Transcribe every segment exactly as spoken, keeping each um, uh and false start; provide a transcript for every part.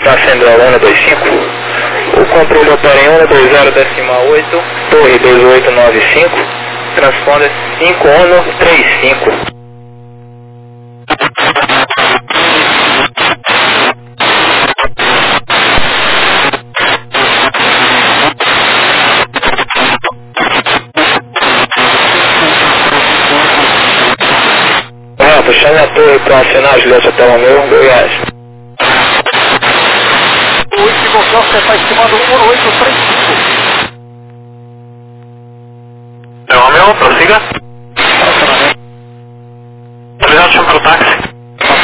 Para Central um dois cinco. O controle opera em um dois zero decimal oito, torre dois oito nove cinco, transponder cinco um três cinco. Reto, chame a torre para acionar Juliette até o meu, Goiás. O último hotel você está estimado um oito três cinco. É o meu, prossiga. Obrigado, chama para o táxi.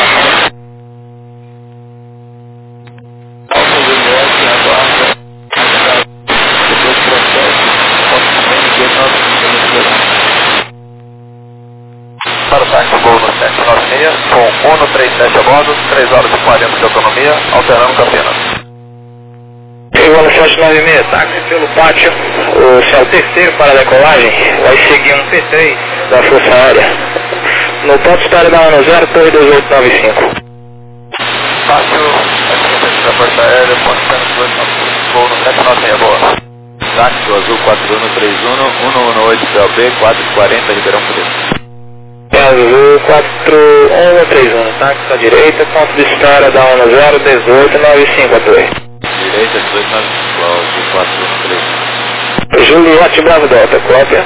Para o táxi voo no sete nove seis, com Uno trinta e sete a bordo, três horas e quarenta de autonomia, alternando Campinas. Igual sete nove seis, táxi pelo pátio, o céu terceiro para a decolagem, vai seguir um P três da Força Aérea. No ponto espera da Ano zero, torre dois oito nove cinco. Pátio, aqui da Força Aérea, ponto espera dois oito nove cinco, voo no sete nove seis a bordo. Táxi azul quatro um três um, um um oito P L B, quatro quarenta Ribeirão Preto. Azul quatro um três um, táxi à direita, ponto de espera da Ano zero, dezoito nove cinco a torre. Direita, dezoito nove cinco, azul quatro um três um. Juliette Bravo Delta, cópia.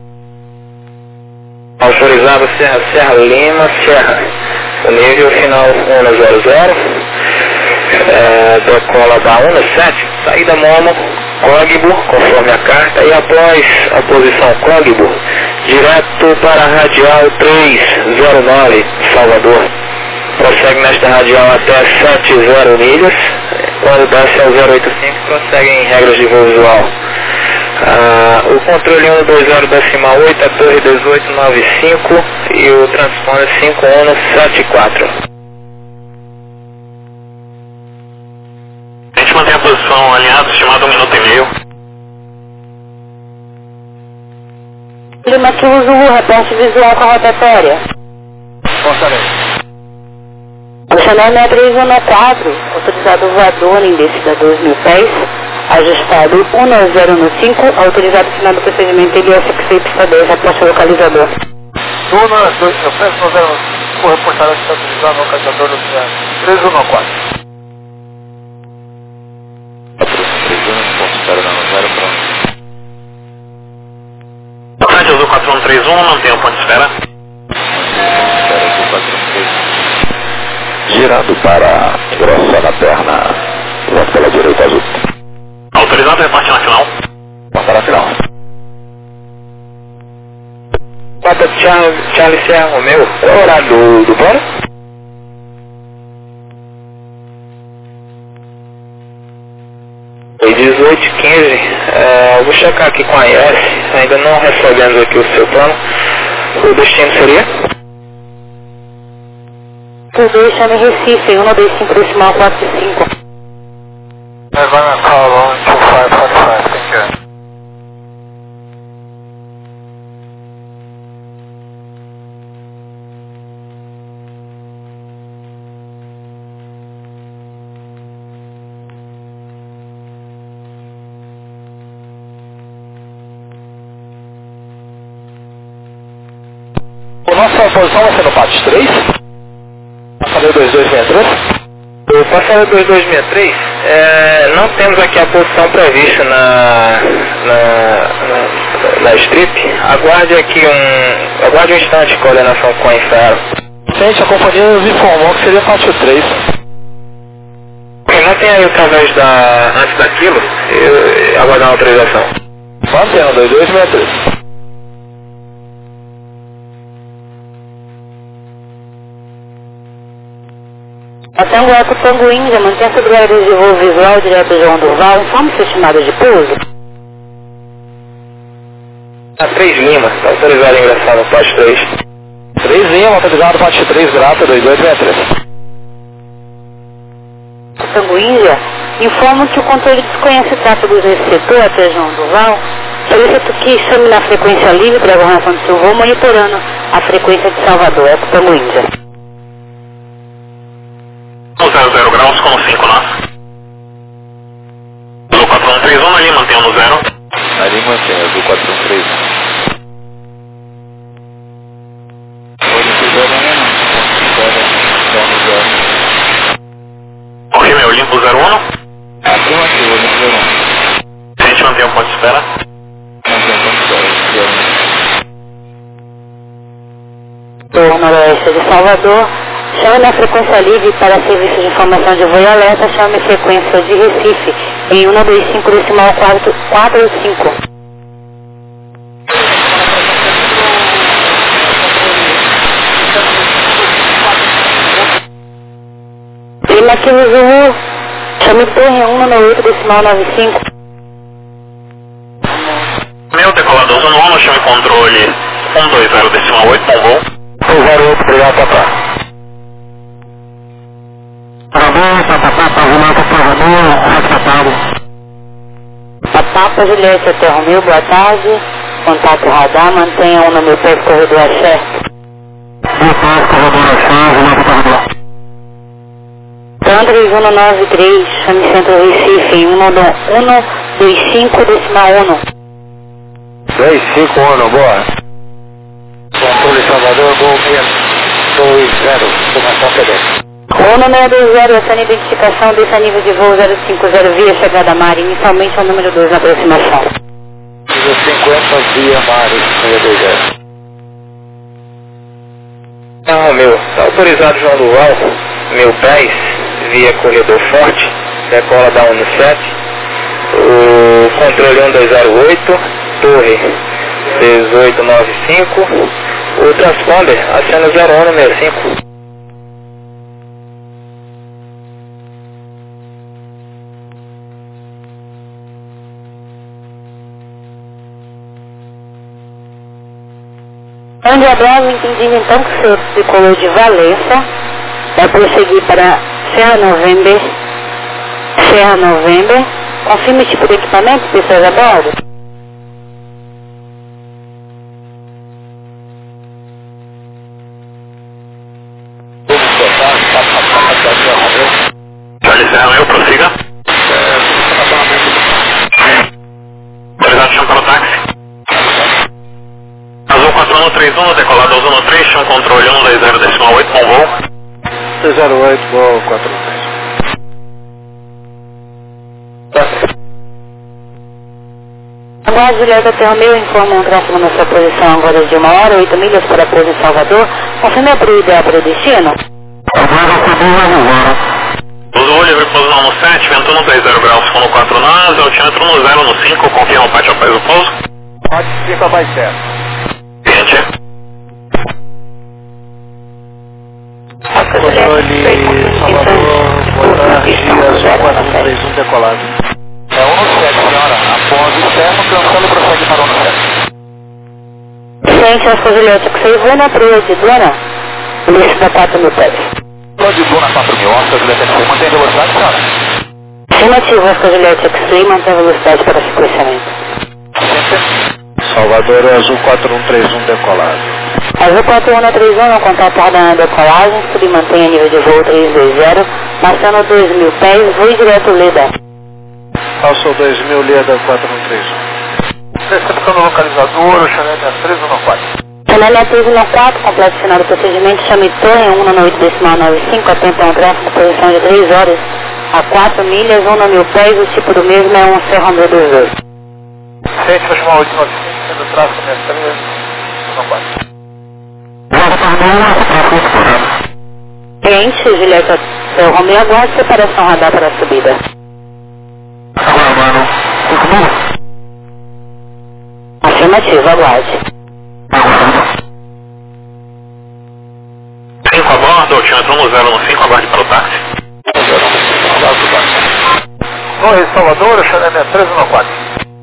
Autorizado Serra, Serra Lima, Serra. O nível final um zero zero. É, decola da um sete, saída Momo, Cógbo, conforme a carta, e após a posição Cógbo, direto para a radial trezentos e nove, Salvador. Prossegue nesta radial até setenta milhas, quando desce ao zero oito cinco, prossegue em regras de voo visual. Ah, o controle um dois zero decimal oito, a torre dezoito nove cinco e o transponder cinco um sete quatro. A gente mantém a posição alinhada, estimado um minuto e meio. Lima que usa o reporte visual com a rotatória. Fortaleza. O Chanel seis três um quatro, autorizado voador em descida dois mil pés, ajustado um zero cinco, autorizado final do procedimento L S X Y dez, aposta localizador. Duna dois mil pés, um zero cinco, reportagem está utilizando o localizador do três um quatro. três um, ponto espera da zero, pronto. Tocante azul quatro um três um, mantém o ponto de espera. Espera azul quatro um três um. Girando para grossa na perna, volta pela direita azul. Autorizado, reparte na final. Volta na final. Pata Charlie, Charlie Serra Romeu, qual é o horário do, do plano? dezoito e quinze, é, eu vou checar aqui com a I S, ainda não recebemos aqui o seu plano. O destino seria? Por dois, chame Recife, um dois cinco decimal quatro cinco. Havana call on two five four five, thank you. A nossa posição vai ser no Pátio três. Passadeiro dois dois seis três. O passadeiro dois dois seis três, é, não temos aqui a posição prevista na, na, na, na strip. Aguarde aqui um, aguarde um instante, coordenação com a Infero. Gente, a companhia nos informou que seria Pátio três. Não tem aí através da, antes daquilo, eu, eu aguardar uma autorização. Mantendo, dois dois seis três. A Tango Eco Tango Índia mantém a sobrevivência de voo visual direto João Durval, informe seu estimado de pouso. A três Lima, está autorizado a ingressar no Pátio três. três Lima, autorizado Pátio três, grata dois dois seis três. Tango Índia informa que o controle desconhece tráfegos nesse setor até João Durval, solicito que chame na frequência livre para a governação do seu voo, monitorando a frequência de Salvador, Eco Tango Índia. zero zero graus com cinco nós. mantém, azul quatro um três um. Ok, meu, limpo zero um. Afirmativo, limpo zero um. A gente mantém o ponto de espera. Mantém o ponto de espera, Do noroeste de Salvador, chame na frequência livre para serviço de informação de voo e alerta, chame frequência de Recife em um dois cinco decimal quatro cinco. Lima Kilo Zulu, chame Torre um nove oito decimal nove cinco. Meu decolador zero um, chame controle um dois zero decimal oito, bom voo. um zero oito, obrigado, papá. Parabéns, papapá, pavimento, pavimento, Papá, Juliette, até Romeu, boa tarde. Contato radar, mantenha um no meu pé, corredor axé. Boa tarde, corredor axé, Juliette, corredor. Então, três um nove três, chame Centro Recife, em um dois cinco decimal um. dois cinco um, boa. Controle Salvador, gol seis dois zero, formação pedestre. um seis dois zero, essa é a identificação desse nível de voo zero cinco zero via chegada Mari, inicialmente é o número dois na aproximação. Nível cinquenta via Mari, seis dois zero. Não, meu, tá autorizado João Duval, meu dez, via corredor forte, decola da um sete, o controle um dois zero oito, torre dezoito nove cinco, o transponder acena zero um sessenta e cinco. Onde a brava entendi então que o senhor tricolor de Valença vai prosseguir para Serra November, Serra November, confirme o tipo de equipamento, pessoas a bordo. Charlie Serra, meu, prossiga. Autorizado chão para o táxi. Azul quatro um três um, decolado Azul um três, chão controle um dois zero decimal oito, bom voo. dois zero oito, gol quatro um três. Agora, Julieta até Romeu informa um tráfego na sua posição agora de uma hora, oito milhas para a pouso em Salvador. Confirme a prioridade para o destino. Azul livre pouso no sete, vento no três zero graus, fundo quatro nós, altímetro no zero no cinco, confirma o pátio após o pouso. Pode cinco abaixo certo. Gente. Controle Salvador, boa tarde, Azul quatro um três um decolado. É um no sete, senhora. Após o certo, cancela e prossegue para um no sete. Frente aos Julieta, que você voa na trilha de Dona, início da quatro mil pés. Lua de Duna quatro mil, Oscar Julieta X-Ray, mantém a velocidade, senhora? Afirmativo, Oscar Julieta X-Ray, mantém a velocidade para sequenciamento. Salvador Azul quatro um três um decolado. Azul quatro um três um, contato na decolagem, submantém a nível de voo três dois zero, marcando dois mil pés, voo direto Leda. Falso dois mil, Leda quatro um três um. Recepção do localizador, Chanel três um quatro. Chanel três um quatro, completo final do procedimento, chame Torre um oito decimal nove cinco, atenta a um tráfego de posição de três horas a quatro milhas, um mil pés, o tipo do mesmo é um Serra Romeu dois dois. Sente, vai chamar oito nove cinco, sendo tráfego três um quatro. Cliente, Julieta Serra Romeu, aguarde separação radar para a subida. Agora, mano, cinco mil? Afirmativo, aguarde. cinco a bordo, altímetro no zero no cinco, aguarde para o táxi. Torre Salvador, Chanel três um quatro.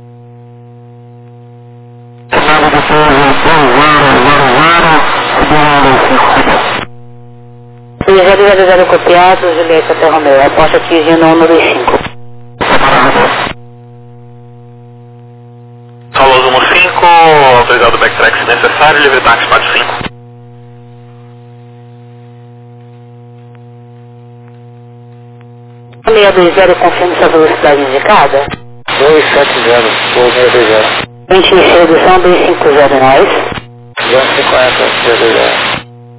zero zero zero copiado, Julieta Serra Romeu, aposta atingindo um dois cinco. Solo no cinco, autorizado o backtrack se necessário, livre táxi quatro cinco. seis dois zero, confirma sua velocidade indicada. dois sete zero, dois seis zero. vinte e seis redução dois cinco zero nós. duzentos e cinquenta, beleza.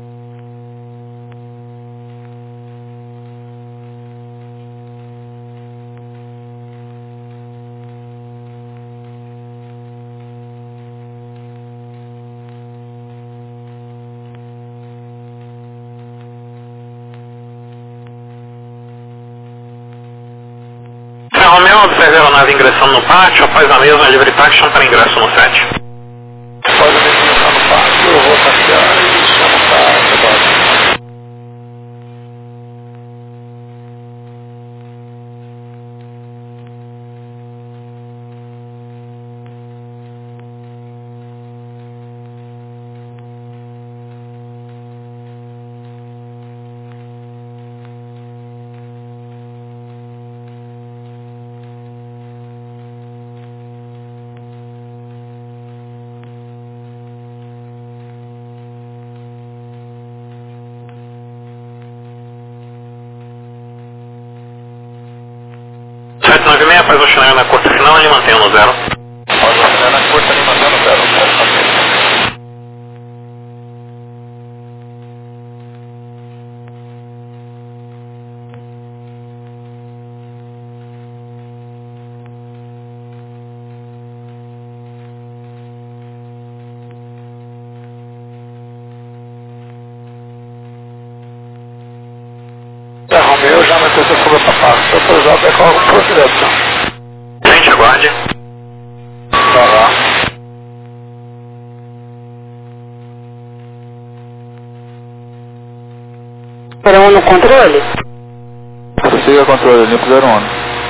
Romeu, observe a nave ingressando no pátio, após a mesma livre taxa para ingresso no set. Após a mesma ingressar no pátio, eu vou taxar e chamo para sete nove seis, após o chanel na curta final, ele mantém no zero. Após o chanel na curta, ele mantém no zero. Romeu, já meteu essa fuga para parte, autorizado é qual por direção. Gente, aguarde. Tá lá. zero um no controle? Siga controle, limpo zero um.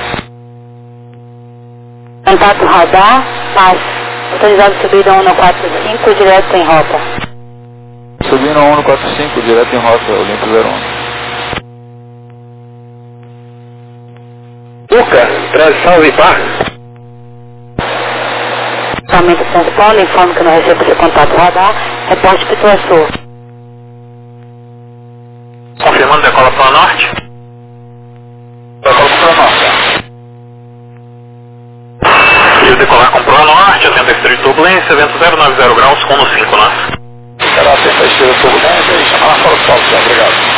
Contato radar, passe. Autorizado subida um no quatro cinco, direto em rota. Subindo um no quatro cinco, direto em rota, o limpo zero um. Luca, transição Vipar. Somente responde, informe que não recebeu seu contato radar, reporte situação. Confirmando decola para o norte. Decola para o norte. E decolar com Pro Norte, atenta estrela de turbulência, vento zero nove zero graus, com no cinco nós. Será atenta estrela de turbulência e chamar fora do sol, obrigado.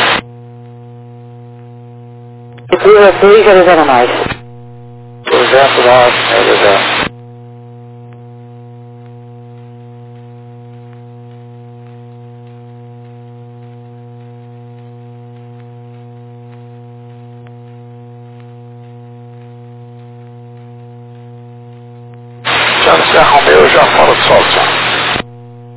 dois zero zero nós. duzentos lá, zero zero. Já Romeu, já fora do sol, já.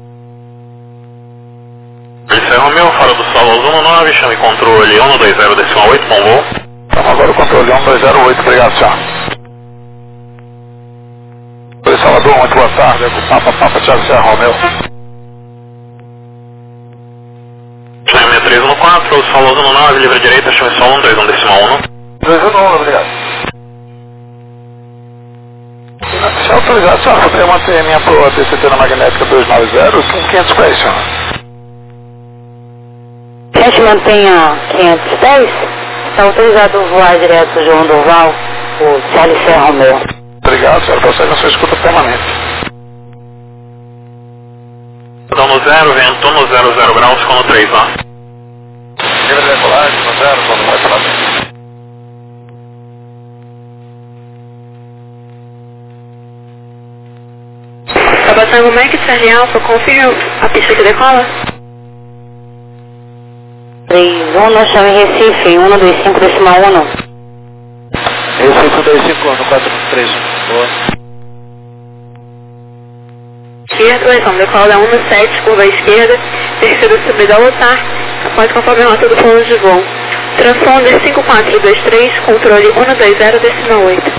Isso é Romeu, fora do solo aos um nove, chame controle um dois zero decimal oito, bom voo. Estamos agora o controle um dois zero oito, obrigado, senhor. Oi, Salvador, muito boa tarde, é o Papa, Papa, Thiago Serra Romeu. Chame seis três um quatro, solo um nove, livre direita, chame solo um dois um decimal um. dois um um, obrigado. Se autorizado, senhor, poderia manter a minha proa T C T na magnética dois nove zero com quinhentos pés, senhor. A gente mantenha quinhentos pés, está autorizado voar direto João Durval, o Charles Serra Romeu. Obrigado, senhor, prossegue na sua escuta permanente. Então no zero, vento no zero zero graus, com no três nós. Livre de decolagem, no zero, quando vai para lá. Tabatango Mac, Charlie Alfa, confirma a pista que decola? três um, nós chamamos Recife, um dois cinco decimal um. Recife dois cinco um, quatro três um. Boa. Esquerda, correção, decola da um sete, curva à esquerda, terceira subida ao lotar, após conforme a rota do plano de voo. Transponder cinco quatro dois três, controle um dois zero decimal oito.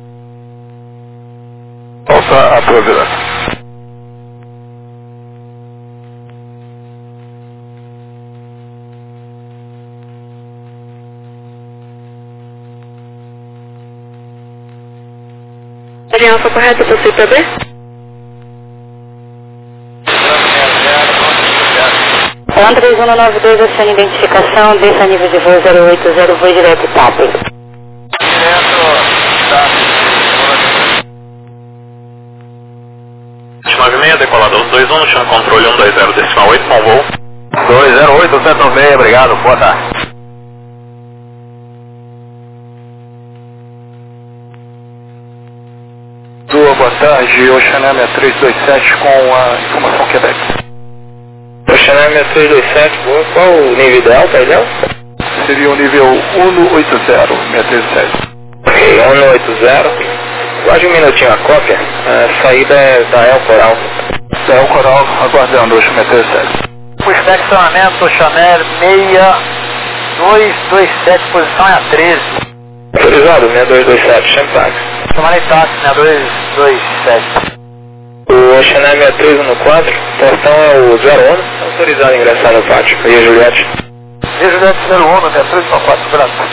Volta a tua virada. Aliança correta, você para B? um três um nove dois, aciona identificação, desça nível de voo zero oito zero, voo direto T A P. Direto, tá. decolado aos dois um, chama controle um dois zero decimal oito com voo. dois zero oito, cento e seis, obrigado, boa tarde. Boa tarde, Oceaná seis três dois sete com a informação Quebec. Oceaná seis três dois sete, boa. Qual o nível ideal, perdão? Seria o nível um oito zero, seis três sete. Ok, um oito zero. Guarde um minutinho a cópia. A saída é da El Coral. Da El Coral, aguardando, seis três sete. O estacionamento Chanel seis dois dois sete, posição é a treze. Autorizado, seis dois dois sete, chame táxi. Tomara táxi, seis dois dois sete. O Oceaná seis três um quatro, portão é o zero um, autorizado a ingressar no pátio. E a Juliette? E a Juliette zero um, seis três um quatro, branco.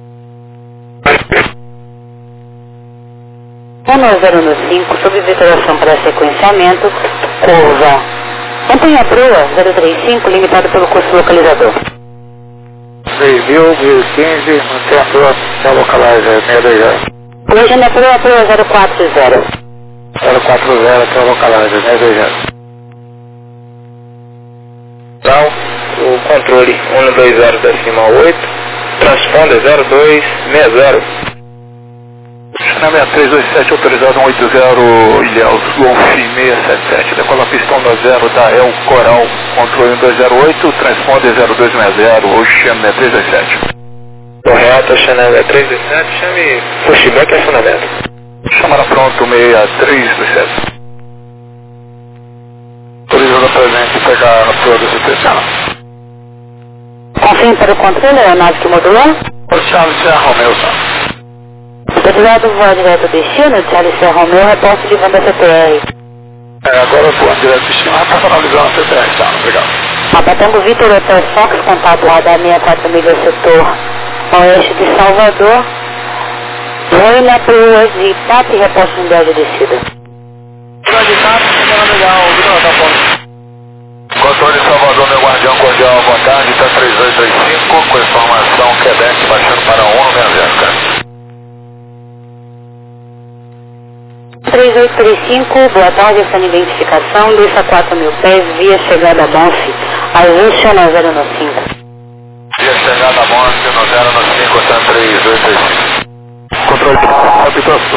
um zero um cinco, sob veteração para sequenciamento, curva. Mantenha a proa zero três cinco, limitado pelo curso localizador. seis mil, mil quinze, mantenha a proa, é localizer, seis dois zero. Hoje na proa, proa zero quatro zero. zero quatro zero, que é localizer, seis dois zero. Então, o controle um dois zero decimal oito, transponder zero dois seis zero. China seis três dois sete, autorizado um oito zero, Ilhéus, Golf seis sete sete, decola pistão no zero da El Coral, controle um dois zero oito, transponder zero dois seis zero, Ocean seis três dois sete. Correto, Ocean seis três dois sete, chame pushback e acionamento. Chamada pronto, seis três dois sete. Autorizado a presente, pegar a proa do especial. Confirme para o controle, a nave que modulou. O Charles Serra Romeo, tá? Autorizado voar direto ao destino, Charles Serra Romeo, reporte de Vanda C T R. É, agora voando direto ao destino, vai passar analisando a C T R, tá? Obrigado. Abatango Vitor Hotel Fox, contato radar sessenta e quatro milhas setor oeste de Salvador. Voe na proa de Itape e reporte mundial de descida. Proa de Itape, chegando legal, Vitor Hotel Fox. Controle Salvador, meu guardião cordial, boa tarde, tá três dois dois cinco, com informação Quebec, baixando para um seis zero, cara. três oito três cinco, boa tarde, essa identificação, desça a quatro mil pés, via chegada a Bonfe, Azul Channel zero um cinco. Via chegada a Bonfe, no zero um cinco, tá três oito três cinco. Controle habitação.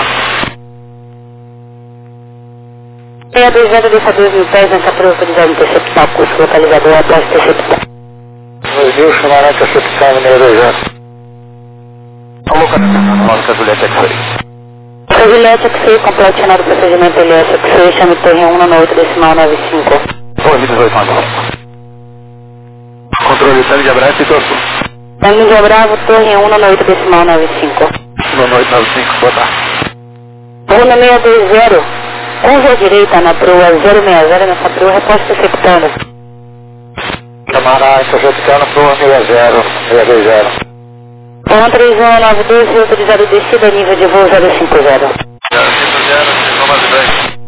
seis dois zero, desça dois mil pés, nessa proa autorizada a interceptar o curso localizador após interceptar. dois mil, chamará interceptar, número dois zero. A localização, nossa Juliette X-Ray. Juliette X-Ray, completionado o procedimento L S X-Ray, chame torre um no oito decimal nove cinco. Torre dezoito nove cinco. Controle Tango de Abraço e Torso. Tango de Bravo, torre um no oito decimal nove cinco. No oito nove cinco, boa tarde. Runa seis dois zero, curva à direita na proa zero seis zero, nessa proa, reposta executando. Camará, interceptando proa seis zero, seis dois zero. um três um nove dois, autorizado descida, nível de voo zero cinco zero. zero cinco zero, cinco nove dois.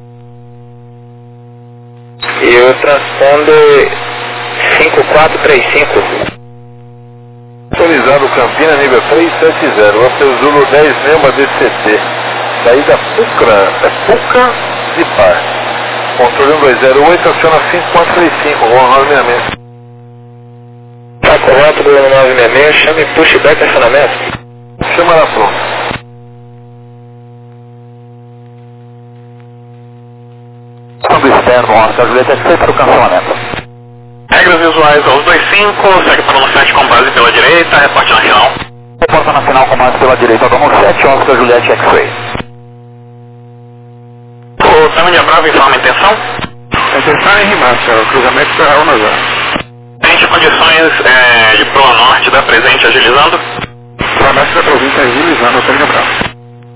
E o transponder cinco quatro três cinco. Autorizado Campina, nível três sete zero, você Zulu dez Nelma D C T. Saída Pucra, é Puca de Par. Controle um dois zero oito, aciona cinco quatro três cinco, vou honrar o alinhamento. Tá correto, Bruno nove seis seis, chame pushback e acionamento. Chama na pronta. Câmbio externo, Oscar Juliette, feito para o cancelamento. Regras visuais aos dois cinco, segue para o sete com base pela direita, reporte nacional. Reporta nacional com base pela direita, Domo sete, Oscar Juliette X-Ray. O Tango de Bravo informa a intenção. A intenção é rimar, senhor, cruzamento será um zero. Tente condições é, de proa norte da presente agilizando. Proa norte da província agilizando, o Tango de Bravo.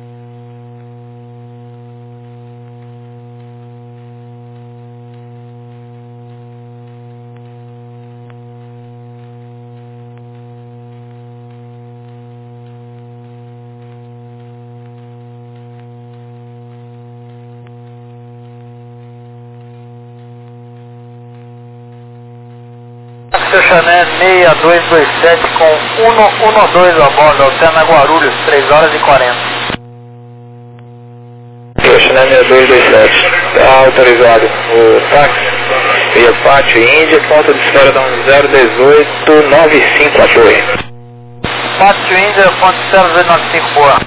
Chanel seis dois dois sete com cento e doze a bordo, Altena Guarulhos, três horas e quarenta. Chanel seis dois dois sete. Está autorizado o táxi via Pátio Índia, ponto de espera da um zero dezoito nove cinco a torre. Pátio Índia, ponto zero zero nove cinco, boa.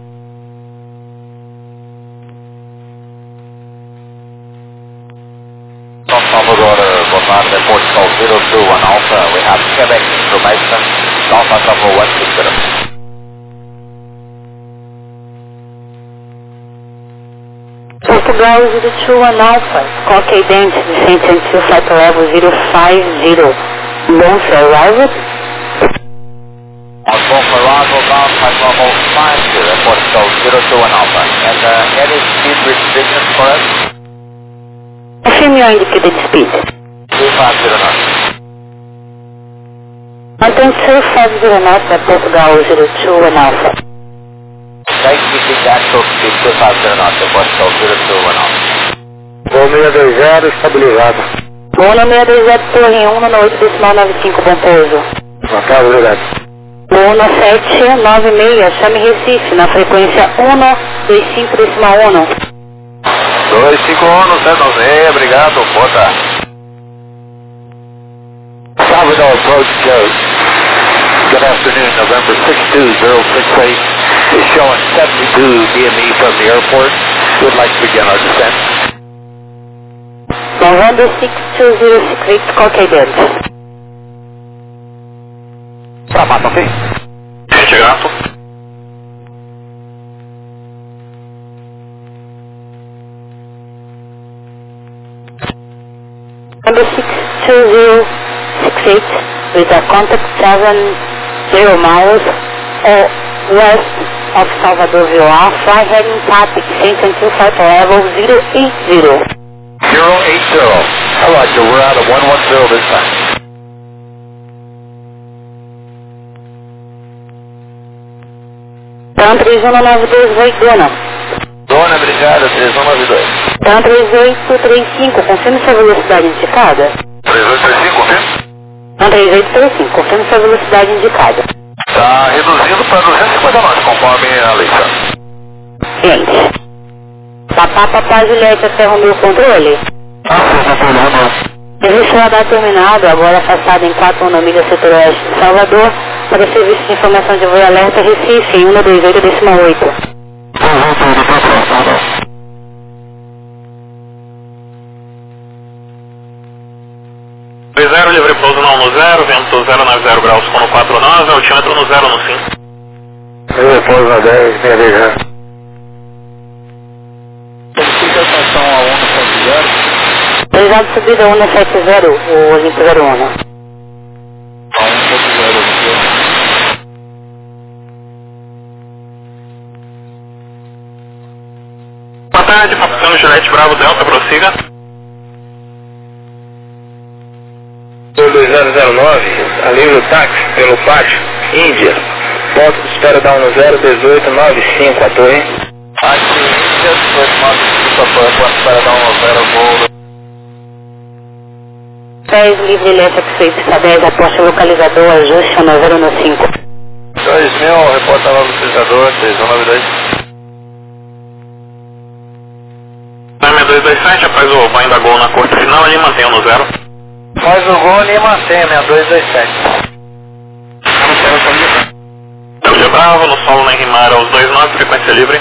São Salvador, boa tarde, Portugal zero two one Alpha, we have Quebec information, Alpha Bravo one six zero. Portugal zero two one Alpha, Coque Ident, Vicente Antil, Flight Level zero five zero. Bom, sir, arrived? Alpha Bravo, bound Flight Level five zero, Portugal zero two one Alpha, and uh, any speed restrictions for us? Confirm your indicated speed. two five zero knots. Maintain two five zero knots at Portugal zero two one Alpha. Take speed actual speed two five zero knots at Portugal zero two one Alpha. Voo seis dois zero, estabilizado. Voo seis dois zero, torre um, no oito decimal nove cinco, bom pouso. Boa tarde, obrigado. Voo sete nove seis, chame Recife, na frequência um dois cinco decimal um. dois cinco um, San José, obrigado, boa tarde. Salvador approach Joe. Good afternoon, November six two zero six eight is showing seventy-two D M E from the airport. Would like to begin our descent. November six two zero six eight, Coque Ident. Pra mata, ok? Gente, gato. Number six two zero six eight with a contact seven zero miles or west of Salvador Vila, fly heading Tati, Saint Until Flight Level zero eight zero. zero eight zero. I like you. We're out of one one zero this time. Então três um nove dois, vai Dona. Dona, obrigado, três um nove dois. Então três oito três cinco, confirme sua velocidade indicada. três oito três cinco, confirma? Então três oito três cinco, confirme sua velocidade indicada. Está reduzindo para duzentos e cinquenta knots, conforme a lei. Gente, Papá, Papá, Juliette, até o meu controle. Ah, sim, não problema. Registro radar terminado, agora afastado em quatro um milha setor oeste de Salvador, para serviço de informação de voo alerta Recife, em um dois oito decimal oito. dois zero, livre pouso no um zero, vento zero nove zero graus, com no quatro nove, altímetro no zero no cinco. Livre pouso na dez, meia dez zero. Solicitação a um sete zero. Obrigado, subida um sete zero, o Olimpo zero um. A um sete zero, Boa tarde, Papucano Juliette Bravo Delta, prossiga. dois zero zero nove, alívio táxi pelo Pátio, Índia. Ponto de espera da um zero dezoito nove cinco, a torre. Aqui, Índia, dois nove cinco, ponto de espera da um zero, voo. dez, livre lenta que foi pista dez, aposta localizador, ajuste no zero no cinco. dois mil, reporta lá no localizador, três um nove dois. seis dois dois sete, após o banho da Gol na corte final, ele mantém no zero. Faz o gol e mantém, seis dois dois sete. Delta Bravo, no solo na Rimar aos dois nove, frequência livre.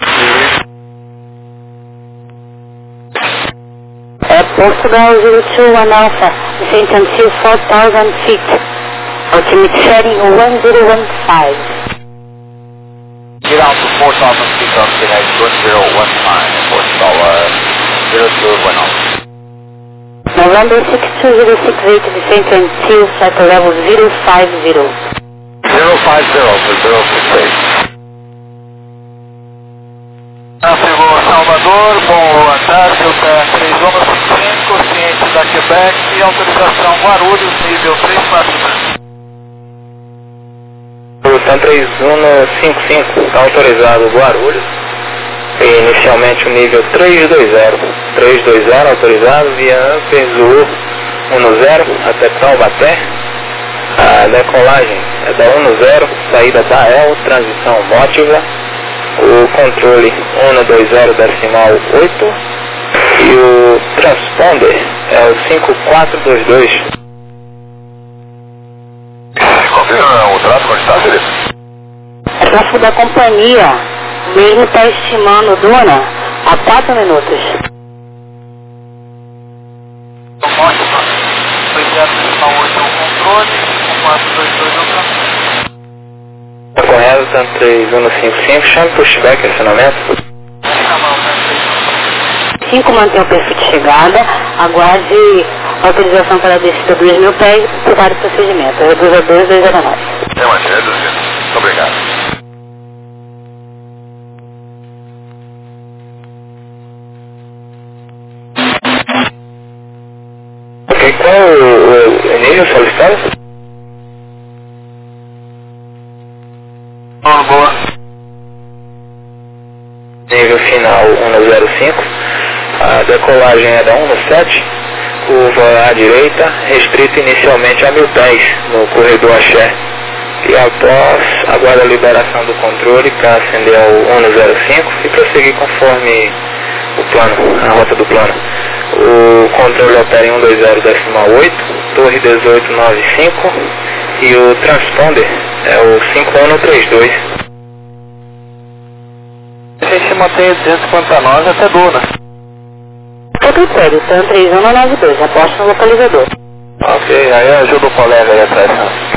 É Portugal zero two one Alpha, descent until four thousand feet. Ultimate setting one zero one five. Get out to four thousand feet on the next one zero one five, Portugal uh, zero two one Alpha. November six two zero six eight, descent until flight level zero five zero. zero five zero for zero six eight. Chegou Salvador, boa tarde, três um cinco, ciente da Quebec e autorização Guarulhos, nível três quatro três. Então três um cinco cinco, está autorizado Guarulhos. E inicialmente o nível três dois zero. três dois zero autorizado via Pesu um zero até Taubaté. A decolagem é da um zero, saída da E L, transição Mótiva. o controle um dois zero decimal oito e o transponder é o cinco quatro dois dois. Confirma o tráfego, onde está, Felipe? O tráfego da companhia mesmo está estimando Duna a quatro minutos. dois zero decimal oito é o controle, cinco quatro dois dois é o transponder. Tá correto, tanto três um cinco cinco, chame pushback, acionamento. cinco mantém o perfil de chegada, aguarde autorização para a descida dois mil pés por vários procedimentos. Reduza dois dois zero nove. É uma reduzido. Muito obrigado. Ok, qual é o, o nível solicitado? Ah, boa. Nível final um zero cinco, a decolagem é da um sete, curva à direita, restrita inicialmente a mil pés no corredor Axé. E após, aguarda a liberação do controle para acender ao um zero cinco e prosseguir conforme o plano, a rota do plano. O controle opera em um dois zero decimal oito, torre dezoito noventa e cinco e o transponder é o cinco um três dois. A gente mantém duzentos para nós até Duna. Seu critério, T A M três um nove dois, aposta no localizador. Ok, aí ajuda o colega aí atrás.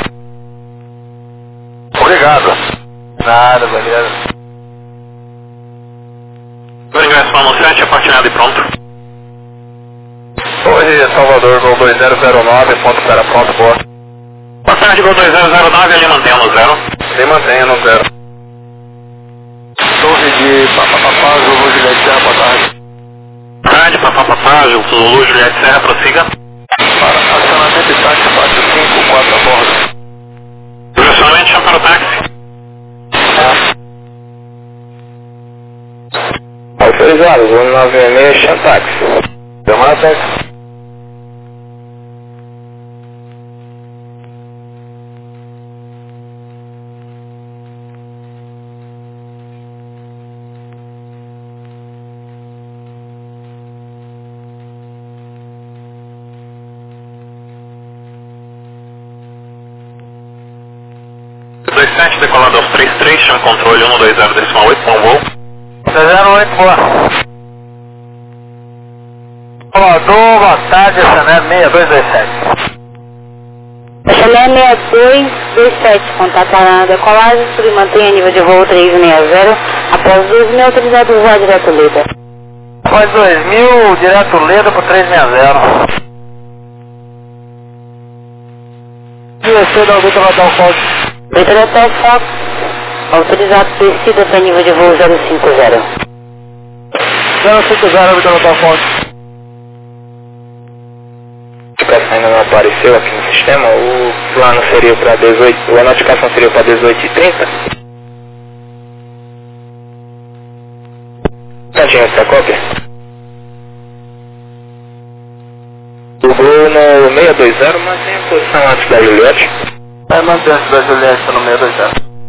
Obrigado. Nada, beleza. O ingresso no sete, apaixonado e pronto. Hoje, Salvador, Gol dois zero zero nove, ponto para pronto, boa. Boa tarde, Gol dois zero zero nove, ali mantendo zero. Se mantenha no zero. Torre de Papapá, Zulu, Juliette Serra, boa tarde. Boa tarde, Papapá, Zulu, Juliette Serra, prossiga. Para acionamento de táxi quatro cinco quatro a bordo. Direcionamento, chama para o táxi. Autorizado, um nove seis, Chantax. Demora táxi. dois sete, decolado aos três três, chama controle um dois zero decimal oito, bom voo. zero oito, boa. Salvador, boa tarde, acionamento seis dois dois sete. Acionamento seis dois dois sete, contato na decolagem, submantenha nível de voo três seis zero, após dois mil autorizado voar direto Leda. Após dois mil, direto Leda por três seis zero. Descida ao Vitor Natal Fox. Vitor Natal Fox, autorizado descida para nível de voo zero cinco zero. zero cinco zero, Vitor Natal Fox. A notificação ainda não apareceu aqui no sistema, o plano seria para dezoito, a notificação seria para dezoito e trinta. Não tinha essa cópia? O Gol no seis dois zero, mas tem a posição antes da Juliette. Vai manter antes da Juliette no seis dois zero.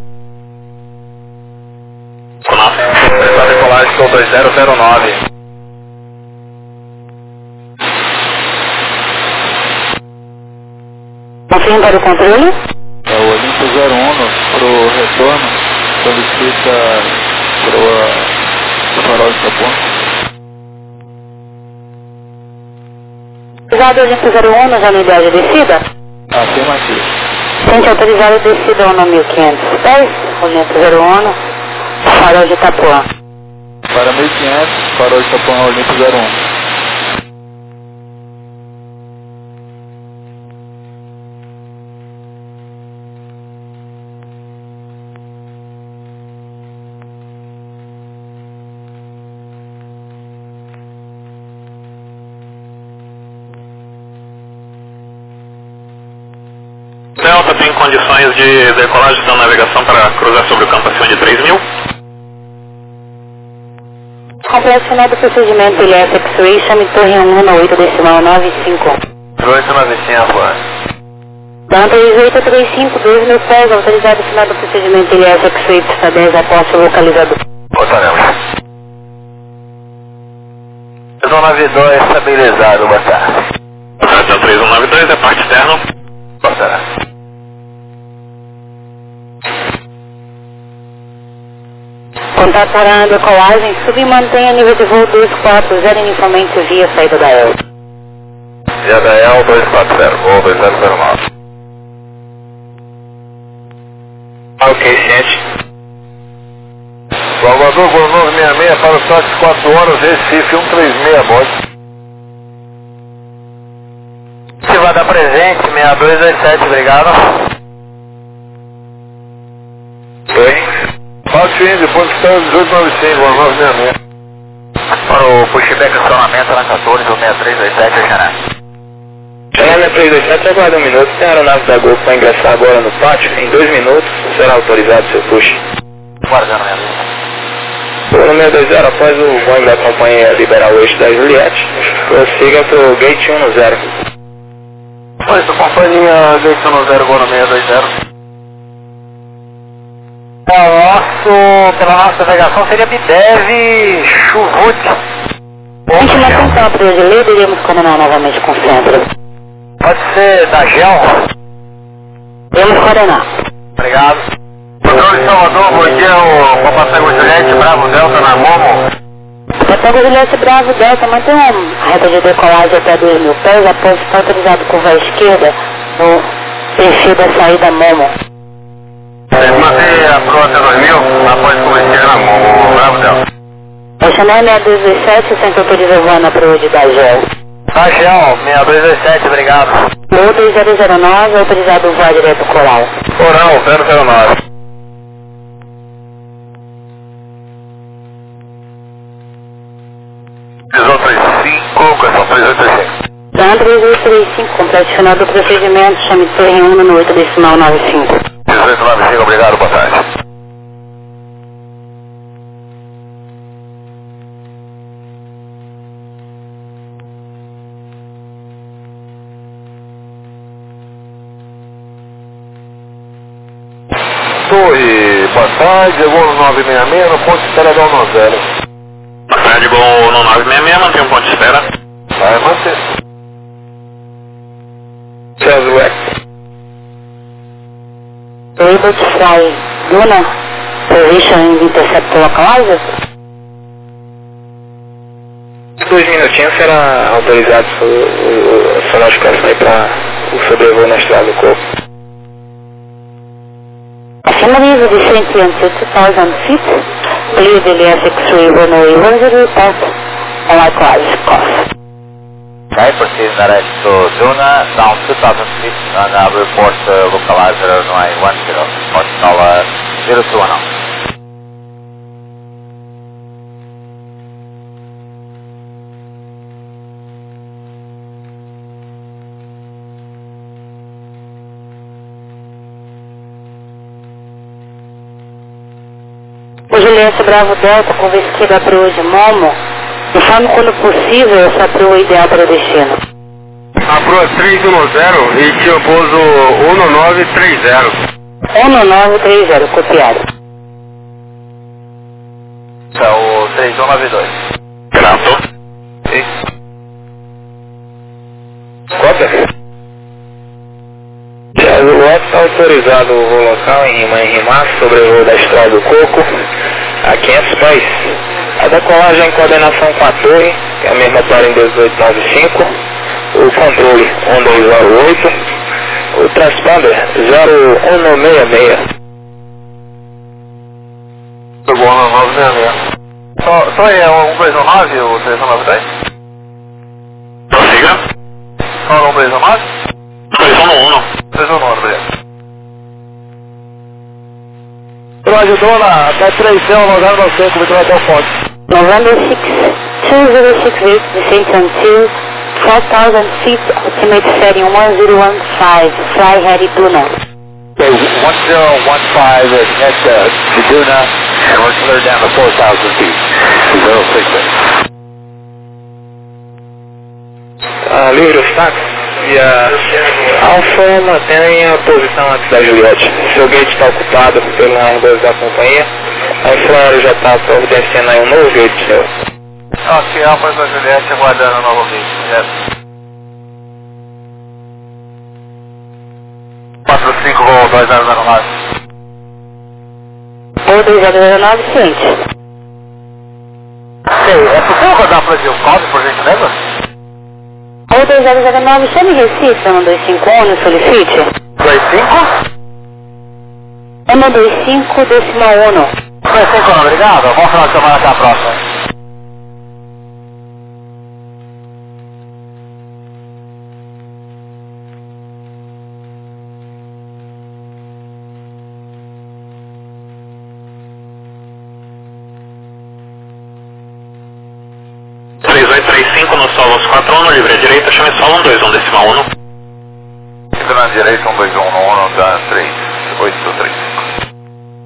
Essa decolagem Gol dois zero zero nove. Confirma para o controle? É o Olimpo zero um para o retorno, solicita para o farol de Sapão. Autorizado Olimpo zero um, já na ideia de descida? Afirmativo. Sente autorizado descida ao mil e quinhentos pés, Olimpo zero um, farol de Itapuã. Para mil e quinhentos, farol de Sapão, Olimpo zero um. Delta tem condições de decolagem da navegação para cruzar sobre o campo acima de três mil? Completo do procedimento L S X-Ray, chame torre um oito decimal nove cinco. oito nove cinco, Delta três oito três cinco, dois mil pés, autorizado final do procedimento L S X-Ray, pista dez, aposto localizador. reportaremos. três um nove dois estabilizado, boa tarde. Então três um nove dois é parte externa. Boa tarde. Contato para a decolagem, sub e mantenha nível de voo dois quatro zero inicialmente via saída da E L. Via da E L dois quatro zero, voo dois zero zero nove. Ok, ciente. Salvador, voo nove seis seis para o táxi quatro horas, Recife um três seis, bode. Ativada presente, seis dois dois sete, obrigado. Oi. Bate depois está dezoito nove cinco, voo nove seis seis. Para o pushback acionamento na quatorze, ou seis três dois sete, Xané. Xané três dois sete, aguarda um minuto. Tem a aeronave da Gol que vai ingressar agora no pátio. Em dois minutos será autorizado seu push. Guardando minha linha. No seis dois zero, após o Boeing da companhia liberar o eixo da Juliette, prossiga para o Gate um zero. Pois, a companhia Gate um zero, voo no seis dois zero. O nosso, pela nossa navegação seria Bidev Chuvute. A gente não tem tempo de ler, iríamos combinar novamente com o centro. Pode ser da Gel. Iremos coordenar. Obrigado. Controle de Salvador, bom dia, o Papassego Juliette, Bravo Delta na Momo. Papassego Juliette, Bravo Delta, mantém uma reta de decolagem até dois mil pés, após estar autorizado curva à esquerda no perfil da saída Momo. Manter a proa até dois mil, após curva à esquerda na Momo, Bravo Delta. O Chanel seis dois dois sete, o centro autoriza voar na proa de Dagel. Da Gel, seis dois dois sete, obrigado. O dois zero zero nove, autorizado voar direto Coral. Coral, zero zero nove. três um três cinco, questão três oito três cinco. Plan três oito três cinco, completo final do procedimento, chame Torre um no oito decimal nove cinco. dezoito nove cinco, obrigado, boa tarde. Torre, boa tarde, voo nove seis seis, no ponto de espera da um zero. Boa tarde, Gol no nove seis seis, mantém um ponto de espera. Vai manter. Southwest. Able to fly Luna, position in intercept localizer. Dois minutinhos será autorizado o, o, a sua notificação aí para o sobrevoo na estrada do corpo. Affirmative descent until two thousand feet, clear the L S X-ray runway one zero path, and likewise cost. Right, proceed direct to Duna, down two thousand feet, and uh, report uh, localizer runway one zero, hotel uh, zero two one zero. O Juliette Bravo Delta, com esquerda proa de Momo, informe quando possível essa proa ideal para o destino. A proa três um zero e tinha pouso um nove três zero. um nove três zero, copiado. É o três um nove dois. Grato. Sim. Cota? O lote está autorizado o voo local em Rima em Rimar, sobrevoo da Estrada do Coco, a quinhentos pés. A decolagem em coordenação com a torre, que é a mesma para em dezoito nove cinco, o controle um dois zero oito, o transponder zero um seis seis. Pegou no nove seis seis. Só, só é o um dois um nove ou o três um nove dez? Prossiga. Só o um dois um nove? três um um. três um nove, beleza. Rádio Dona, até três céu, logado no centro, me até o fonte. November six, two zero six eight, descent until four thousand feet, ultimate setting one zero one five, fly headed Duna. Okay, one zero one five at uh, Duna, and we're clear down to four thousand feet. zero six eight. Ah, livre os táxis. E a Alfa mantém a posição antes da Juliette. Seu gate está ocupado pelo Airbus da companhia. A Flora já está providenciando aí um novo gate seu. Ok, Alfa da Juliette aguardando o novo gate, direto. quatro cinco, voo dois zero zero nove. Voo dois zero zero nove, ciente. Sei, é possível rodar para o código, por gentileza? Voo dois zero zero nove, chame Recife, um dois cinco um, no solicite. dois cinco? um dois cinco, decimal um. dois cinco, obrigado. Bom final de semana, até a próxima. três oito três cinco no Solos quatro um, no livre à direita, chame solo um dois um decimal um. Fica na direita, um dois um um, um da três oito três cinco.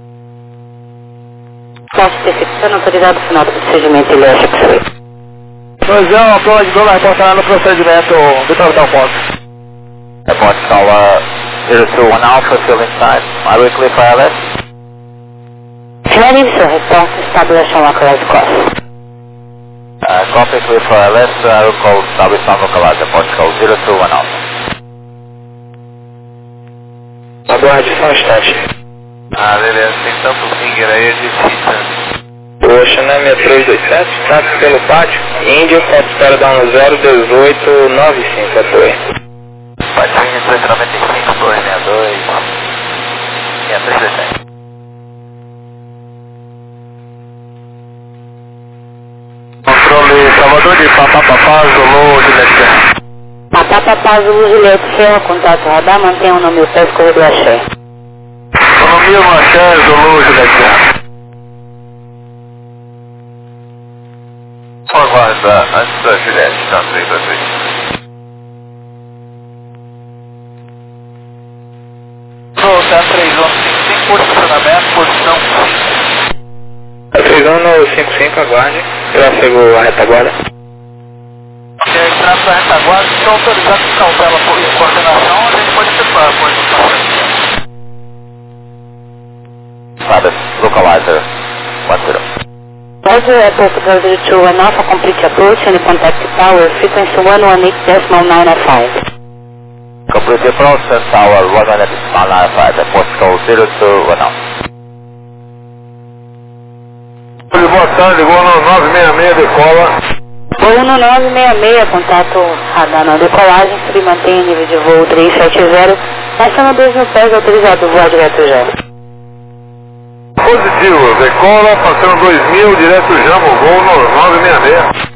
Posso percepção autorizado final do procedimento Ilha X-Ray. dois um, aplaude, dou lá, reportar no procedimento do Capital Ponto. Report Tower zero two one Alpha, still inside. Are we clear for L S? Realize seu reporte, estabelecendo a classe cost. Uh, copy clear for L S, uh, route code, establishment localized, report code zero two one Alpha. Aguarde só um instante. Ah, beleza, tem tanto finger aí, é difícil. Oxa, né, minha três dois sete, táxi pelo pátio, Índia, ponto espera da um zero um oito nove cinco, apoio. Patinho dezoito noventa e cinco, dois sessenta e dois, seis três sessenta. Controle Salvador de Papapá, Zulu, Juliette Serra. Papapá, Zulu, Juliette Serra, contato radar, mantenha o nome Pés Corredor Axé. Economia Manchã, Zulu, Juliette Serra. Aguarda antes da Juliette, tá, três dois três. Volta três um cinco cinco, posicionamento, posição cinco. A três um no cinco cinco, aguarde. Tráfego a retaguarda. Ok, tráfego a retaguarda, estou autorizado de cautela por coordenação, a gente pode separar a posição. Sabbath, localizer, one zero. Roger, Airport zero two one Alpha, complete approach and contact tower, frequency one one eight decimal nine five. Complete approach and tower one one eight decimal nine five, airport code zero two one Alpha. Boa tarde, voo no nove seis seis, decola. Voo no nove seis seis, contato radar na decolagem, se mantém nível de voo três sete zero, passando dois mil pés, autorizado voar direto já. Positivo, decola, passando dois mil, direto Jamo, voo no nove seis seis.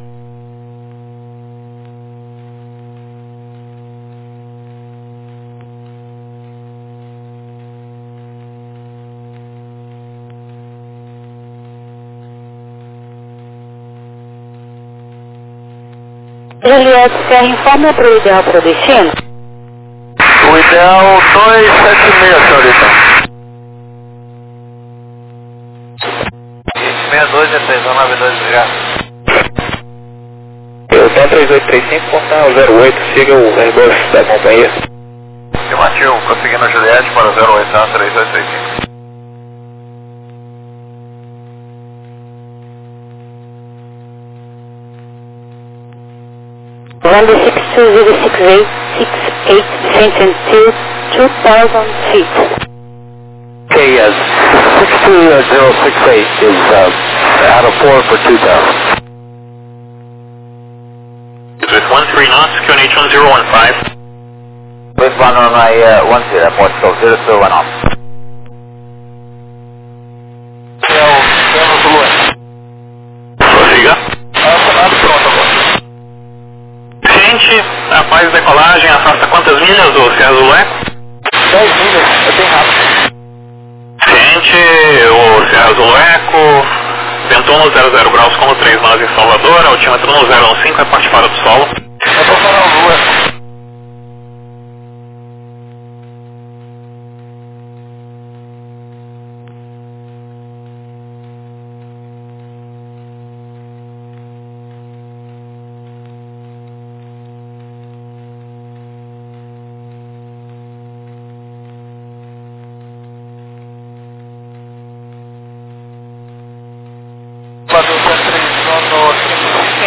Juliette Serra, informa para o ideal para o destino. O ideal dois sete seis, senhorita. seis dois é três um nove dois, obrigado. Eu tenho três oito três cinco, portal zero oito, siga o Airbus da companhia. Afirmativo, prosseguindo a Juliette para o zero oito três dois três cinco. Runway six two zero six eight, six eight, descent to two thousand feet. Okay, yes, six two zero six eight is uh, out of four for two thousand. With one three knots, Q N H one zero one five. With one on my uh, one zero, port code zero two one off. Prossiga. Pronto, agora. Ciente, após decolagem, afasta quantas milhas do César Lueco? dez milhas, é bem rápido. Ciente, o César Lueco, ventou no zero zero graus como três nós em Salvador, altímetro no zero um cinco, é parte fora do solo. Eu vou para a lua.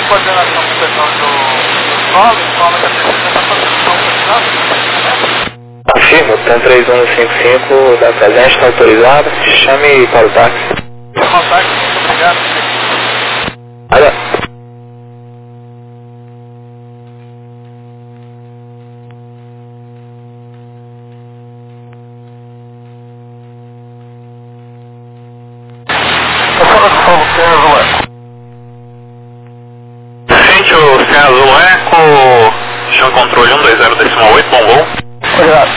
coordenação com o pessoal do, do solo, informa que a precisa está fazendo Afirmo, T A M três um cinco cinco da presente, está autorizado. Chame para o táxi. Contato, muito obrigado. Olha. Gente, o C Azul Eco, chão controle um dois zero decimal oito, bom voo. Obrigado.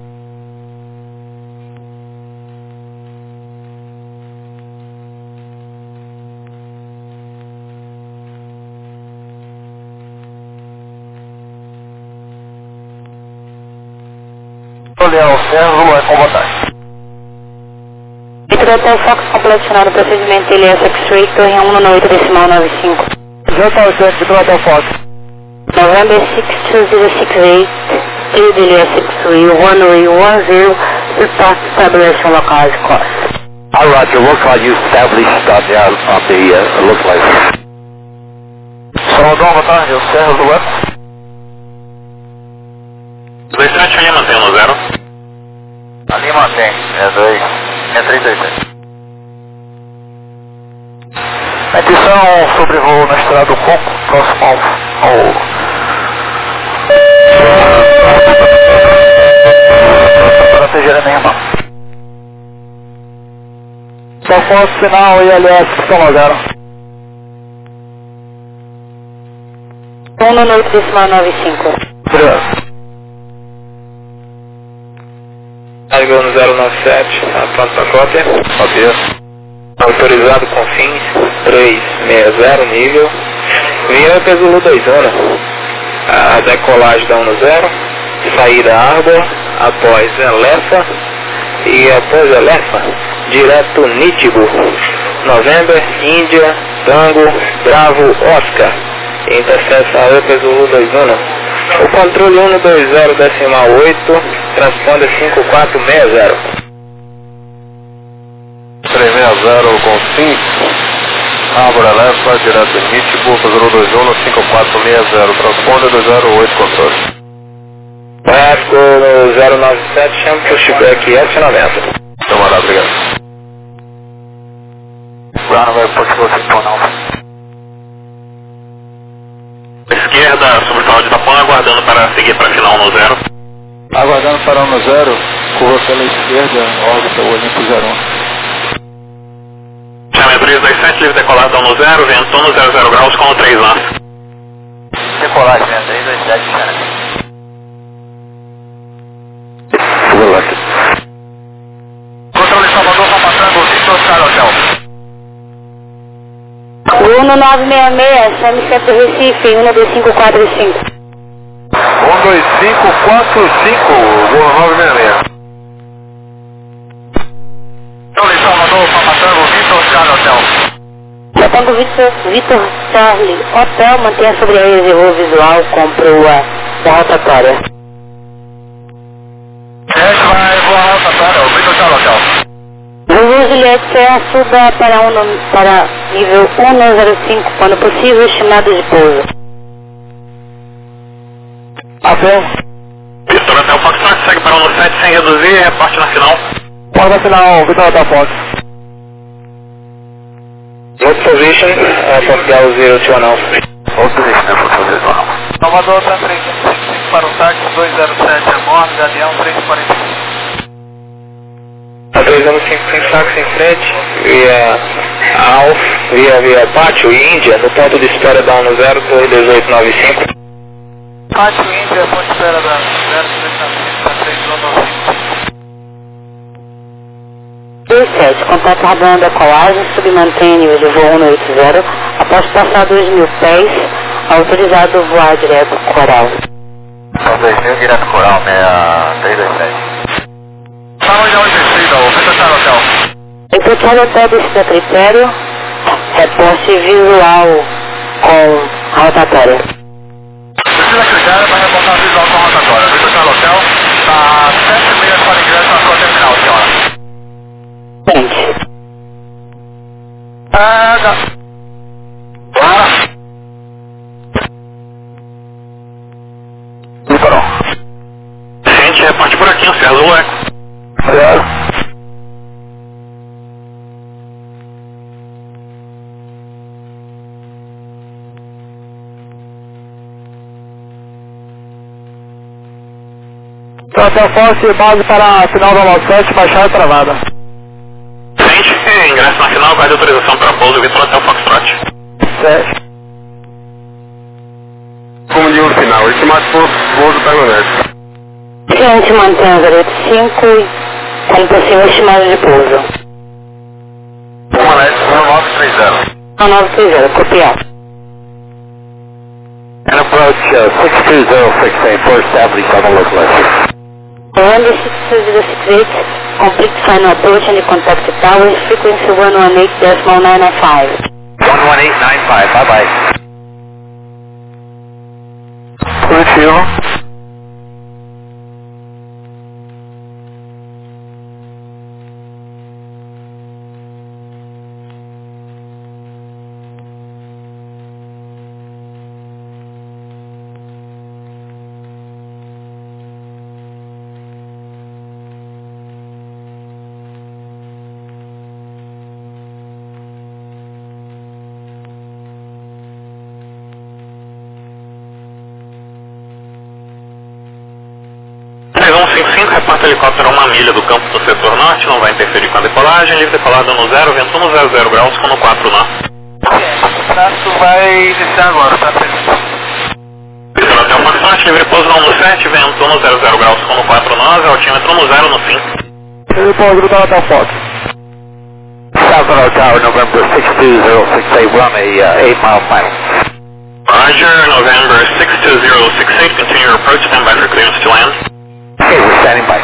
Leão, C Azul Eco, boa tarde. Victor Hotel Fox, completo final do procedimento L S X-Ray, torre um nove oito decimal nove cinco. J Hotel Victor Hotel Fox. November six two zero six eight, three L S X-Ray, runway one zero, report establishment localized course. All right, the locale you established on the, on the uh, localize. Salvador, boa tarde, o C Azul Eco. dois sete ali, mantém no zero. Ali mantém, é dois, é três dois sete. Atenção, sobrevoo na estrada do Coco, próximo ao... ao... para não ter nenhuma. Só foto final e L S que estão logando. um nove oito decimal nove cinco. Obrigado. Cargo no zero nove sete, a pronto para cópia. Copia. Autorizado com fins três seis zero nível. Via Pesulu dois zero. A decolagem da um zero. Saída Arbor. Após Elefa. E após Elefa, direto Nítibo. November, Índia, Tango, Bravo, Oscar. Intercesso A E Pesulu dois zero. O controle um dois zero decimal oito, transponder cinco quatro seis zero. três seis zero com cinco. Ábora Lefa, direto de Mítico, zero dois um cinco quatro seis zero, transponder dois zero oito controle. Tráfico no zero nove sete, chama pushback e acionamento. Camarada, obrigado. Brown vai por você por não. Esquerda, sobre o final de Tapão, aguardando para seguir para final no zero. Aguardando para um no zero, curva pela esquerda, órbita Olimpo zero um. Chame três dois sete, livre decolado no zero, ventou no zero zero graus com o três lá. Decolagem, né? três dois sete, cara. Controle Salvador, Papatango, Victor Charlie Hotel. Bruno nove seis seis, chame centro Recife, um dois cinco quatro cinco. um dois cinco quatro cinco, voo nove seis seis. Controle Salvador, Papatango, Victor Charlie Hotel. Papatango Victor, Victor Charlie Hotel, mantenha sobre a reserva visual com proa da rotatória. Esse vai voar a rotatória, o Victor Charlie Hotel. Zulu Juliette Serra, suba para, um, para nível um zero cinco, quando possível, estimado de pouso. Até. Vitor Hotel Foxtrot, segue para um no sete sem reduzir, reporte na final. Porta final, Victor Hotel Fox. Note position, uh, Portugal zero two announce. Hold position, né, por favor, não. Salvador, T A M três um cinco cinco para o táxi dois zero sete, amorte, Galeão três quarenta e cinco. A três um cinco cinco táxi em frente, via Alf, via, via Pátio e Índia, no ponto de espera da um zero, torre dezoito nove cinco. Pátio Índia, ponto de espera da zero três um nove cinco. dois sete, contato radando a colagem, submantém nível de voo um oito zero, após passar dois mil pés, autorizado voar direto Coral. São dois mil direto Coral, três dois sete. Saúde ao descida, o Victor Charlie Hotel. Victor Charlie Hotel descida critério, reporte visual com a rotatória. Precisa critério para reportar visual com a rotatória. Victor Charlie Hotel, está sete e meia para ingresso na sua terminal, senhora. Gente. Ah, já. Bora. certinho, Serra Zulu Eco. Certo. Hotel Fox, base para a final da nove sete, baixada travada. Frente, ingresso na final, guarda autorização para pouso, Vitor Hotel Foxtrot. Certo. Como de um final, estimado pouso permanente. Cliente mantém o zero oito cinco como possível estimado de pouso. Permanente, um nove três zero. um nove três zero, copiar. And approach uh, six two zero six eight for established on the local list. Runway six two zero six eight, complete final approach and contact towers, frequency one one eight point nine nine five. one one eight nine five, bye bye. Positivo. três um cinco cinco, reporta helicóptero a uma milha do campo do setor norte, não vai interferir com a decolagem, livre decolada no zero, vento no zero zero graus, com no quatro nó. O traço vai iniciar agora, tá previsto. Vitor Hotel Foxtrot, livre pouso no sete, vento no zero zero graus, com no quatro nós, altímetro no zero no cinco. Ele pode grudar Hotel Fox. Southern Tower, November six two zero six eight, run a uh, eight mile final. Roger, November six two zero six eight, continue your approach, stand by for clearance to land. Okay, we're standing by.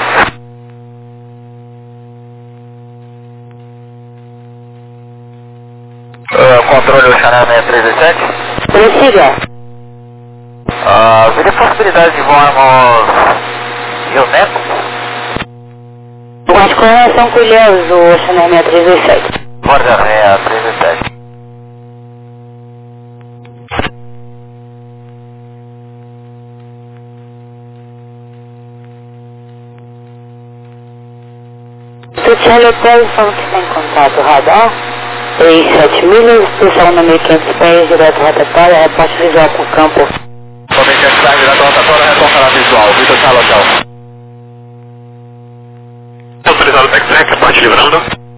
Uh, controle Oceanária seis três dois sete. Prossiga. Uh, veria a possibilidade de voarmos Rio Neto? Guarde correlação com Ilhéus, o Oceanária seis três dois sete. Borda Réa três dois sete. Tuchelli Hotel, vamos ficar em contato, radar, três sete milhas, posição no mil e quinhentos pés, direto rotatória, reporte visual com campo. Somente essa direto rotatória, retornará visual, Vitor Charlie Hotel. Autorizado o backtrack, reporte livrando.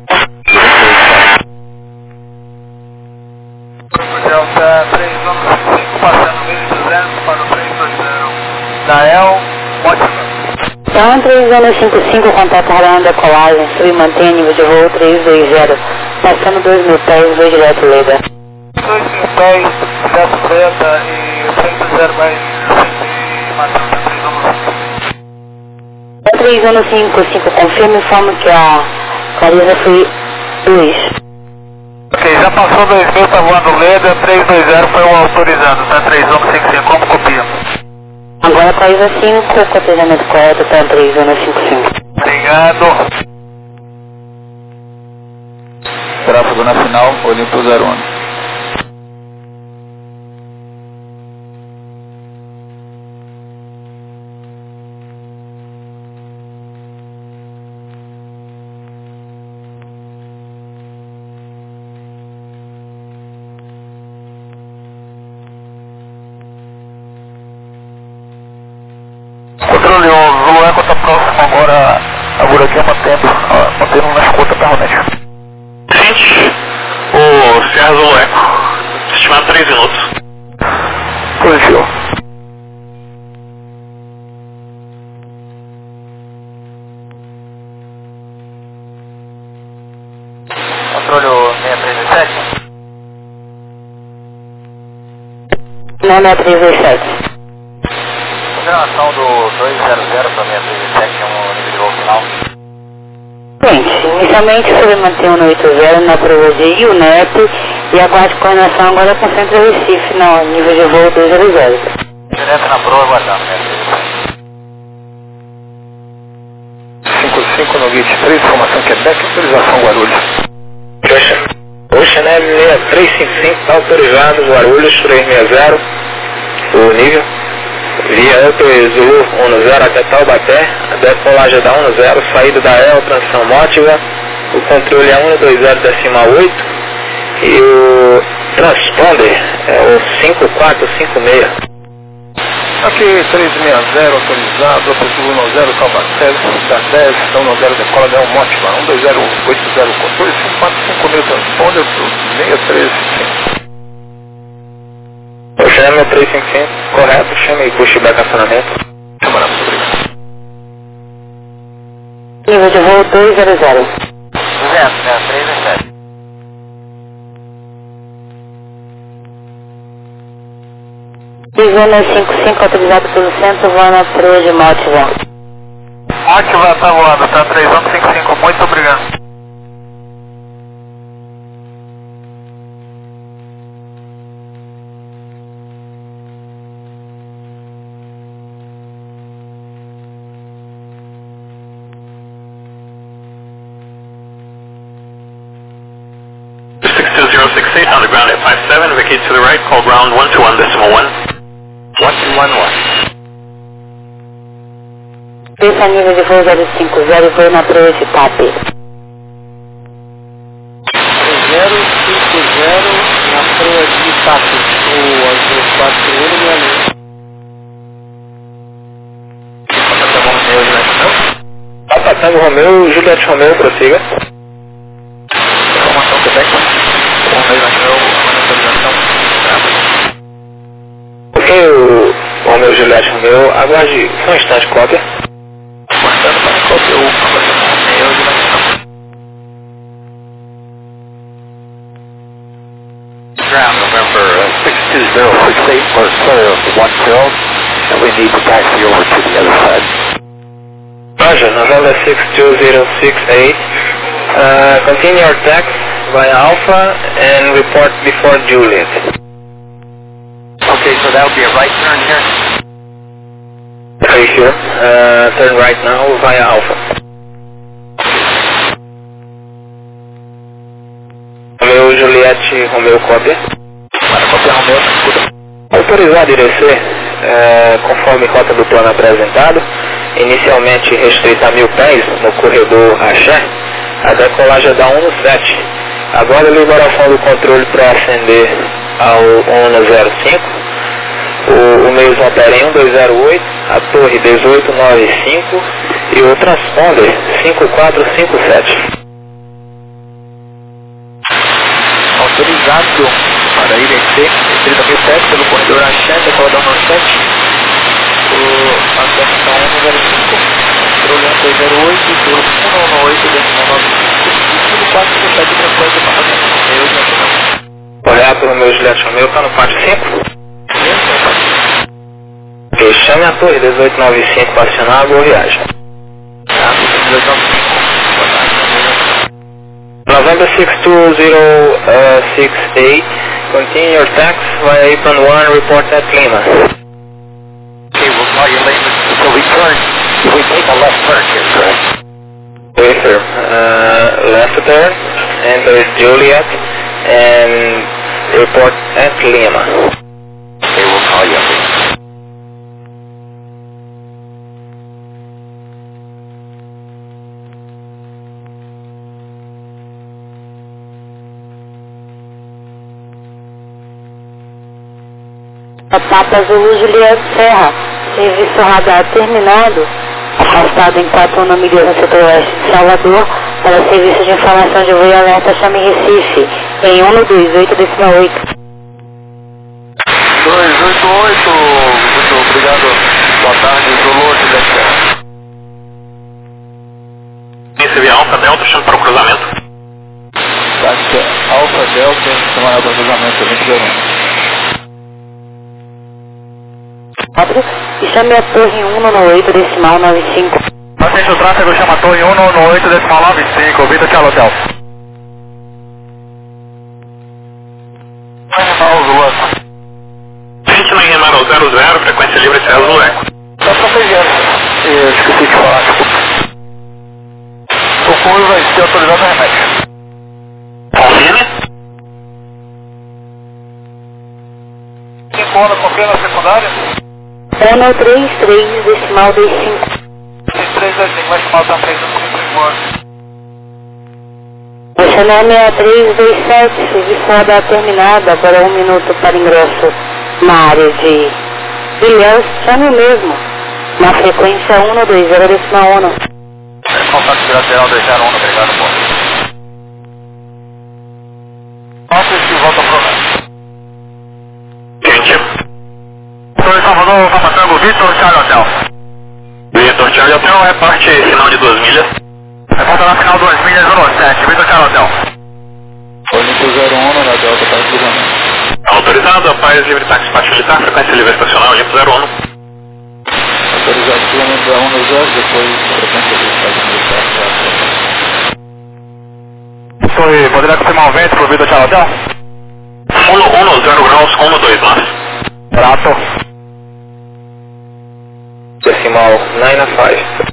Delta três um cinco, passando mil e duzentos para o três dois zero. Nael, Motiva. Então, três um cinco cinco, contato radar na decolagem, sub mantém nível de voo três dois zero, passando dois mil pés, voo direto Leda. dois mil pés, Delta Leda e o três dois zero vai sempre matando a três um cinco. três um cinco cinco, confirma e informa que a Clarisa foi dois. Ok, já passou dois mil, tá voando Leda, três dois zero foi o autorizado, tá três um cinco cinco, como copia? Agora Clarisa cinco, cotejamento correto, tá três um cinco cinco. Obrigado. Tráfego na final, Olimpo zero um. Controle um, Zulu Eco está próximo agora, agora aqui mantendo, mantendo na escuta permanente. Gente, o Serra Zulu Eco, estimado três minutos. Positivo. Controle seis três dois sete. Não, seis três dois sete. Confirmação do dois zero zero para seis três dois sete, um nível de voo final. Gente, inicialmente sobre mantém o oito zero na prova de U N E P e aguarde coordenação agora com o Centro Recife no nível de voo dois zero zero. Direto na proa, aguardando, seis três dois sete. cinco cinco no Gate três, formação Quebec, autorização Guarulhos. Oceanária seis três cinco cinco, está autorizado, Guarulhos três seis zero, o nível, Via Upper Zulu um zero até Taubaté, a decolagem da um zero, saída da E L, transição mótica, o controle é um dois zero decimal oito e o transponder é o cinco quatro cinco seis. Aqui trezentos e sessenta autorizado, Upper Zulu um zero, Taubaté, da dez, então um zero decola da E L mótica, um dois zero oito zero, controle cinco quatro cinco seis, transponder seis três cinco. Eu chamo três cinco cinco, correto, chame e pushback acionamento. Camarada, muito obrigado. Nível de voo dois zero zero. duzentos, zero três zero sete. Zona cinco cinco autorizado pelo centro, voando para de Motiva. Motiva tá voando, tá três um cinco cinco, muito obrigado. six two zero six eight on the ground at five seven, vacate to the right, call ground one two one decimal one. one two one one. Desça nível de voo zero cinco zero, voo na proa de T A P. zero cinco zero na proa de T A P, o azul quatro um no meu linha. Papa Tango Romeu, Juliette Romeu, prossiga. Informação Quebec, Romeu Nacional, autorização. Ok, o Romeu Juliette Romeu, aguarde só um instante, cópia. Aguardando para cópia o Romeu de Nacional. Ground November six two zero six eight for clear of one field, and we need to taxi over to the other side. Roger, November six two zero six eight. Uh, continue your tax via Alpha and report before Juliet. Okay, so that'll be a right turn here. Okay, sure. Uh, turn right now via Alpha. Romeu Juliette Romeu cópia. Para cópia Romeu, escuta. Autorizado a descer, é, conforme rota do plano apresentado, inicialmente restrita a mil pés no corredor Axé, a decolagem é da um sete. Agora a liberação do controle para ascender ao um zero cinco, o, o mesmo opera em um dois zero oito, a torre dezoito noventa e cinco e o transponder cinco quatro cinco sete. Autorizado para I D C, trinta mil pés pelo corredor Axé, decolador sete, o atenção um zero cinco, controle um dois zero oito, turno um um oito, decimal nove cinco, cinco quatro cinco sete, transporte para Romeu Nacional. Correto, Romeu Juliette Romeu, está no pátio cinco. Ok, chame a torre dezoito noventa e cinco para acionar a boa viagem. dezoito noventa e cinco, boa tarde, November six two zero six eight, continue your tax via Apron one, report at Lima. Okay, we'll call you later. So we turn, we take a left turn here, correct? Okay, sir. Uh, left turn, enter Juliet, and report at Lima. Okay, we'll call you later. Papa Zulu Juliette Serra, serviço radar terminando, afastado em quatro um milhas no setor oeste de Salvador, para serviço de informação de voo e alerta chame Recife, em um dois oito decimal oito. dois oito oito, muito obrigado, boa tarde, Zulu Juliette Serra. Recebi Alfa Delta, chamo para o cruzamento. Táxi Alfa Delta, chamada para cruzamento, vinte zero um. E chame a torre um nove oito decimal nove cinco. Paciente do tráfego chama a torre um nove oito decimal nove cinco, Vitor Tchau Hotel. Animal Zulu. vinte no Remar zero zero, frequência livre César no Eco. Tá trafegando. Eu esqueci de falar, desculpa. O fluxo vai ser autorizado no remédio. Confirme. cinco horas, confirma na secundária? Uno três três, decimal dois cinco. três três dois cinco, vai chamar o T A três um cinco, por Nacional seis três dois sete, serviço roda terminada, agora um minuto para ingresso na área de Ilhéus, chame o mesmo, na frequência um dois zero, decimal um. Contato bilateral dois zero um, obrigado, bom. Nossa, se volta ao programa. Gente. Doutor Salvador, Papa Tango, Vitor Charlie Hotel. Vitor Charlie Hotel, reparte sinal de duas milhas. Reporta na final duas milhas, zero sete, Vitor Charlie Hotel. Ônibus zero um na Delta para cruzamento. Autorizado, Paz Livre Táxi Pátio Militar, frequência livre estacional, limpo zero um. Autorizado cruzamento da um no zero, depois frequência livre Táxi Militar. Torre, poderia confirmar o vento pro Vitor Charlie Hotel? um zero graus, um dois nós. Prato. Decimal nove cinco.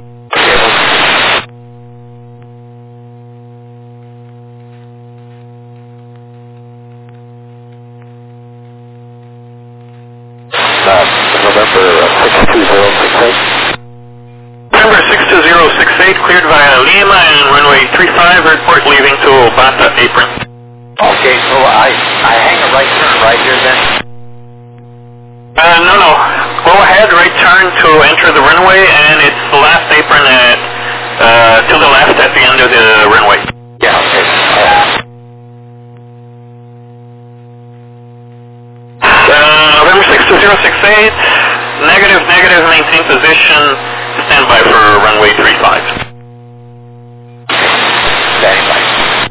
November six two zero six eight, cleared via Lima and runway three five, airport leaving to Bata apron. Okay, so I, I hang a right turn right here then? Uh, no, no. Go ahead, right turn to enter the runway, and it's the last apron at, uh, to the left at the end of the runway. Yeah, okay. Uh, November six two zero six eight, negative, negative, maintain position, stand by for runway three five. Stand by.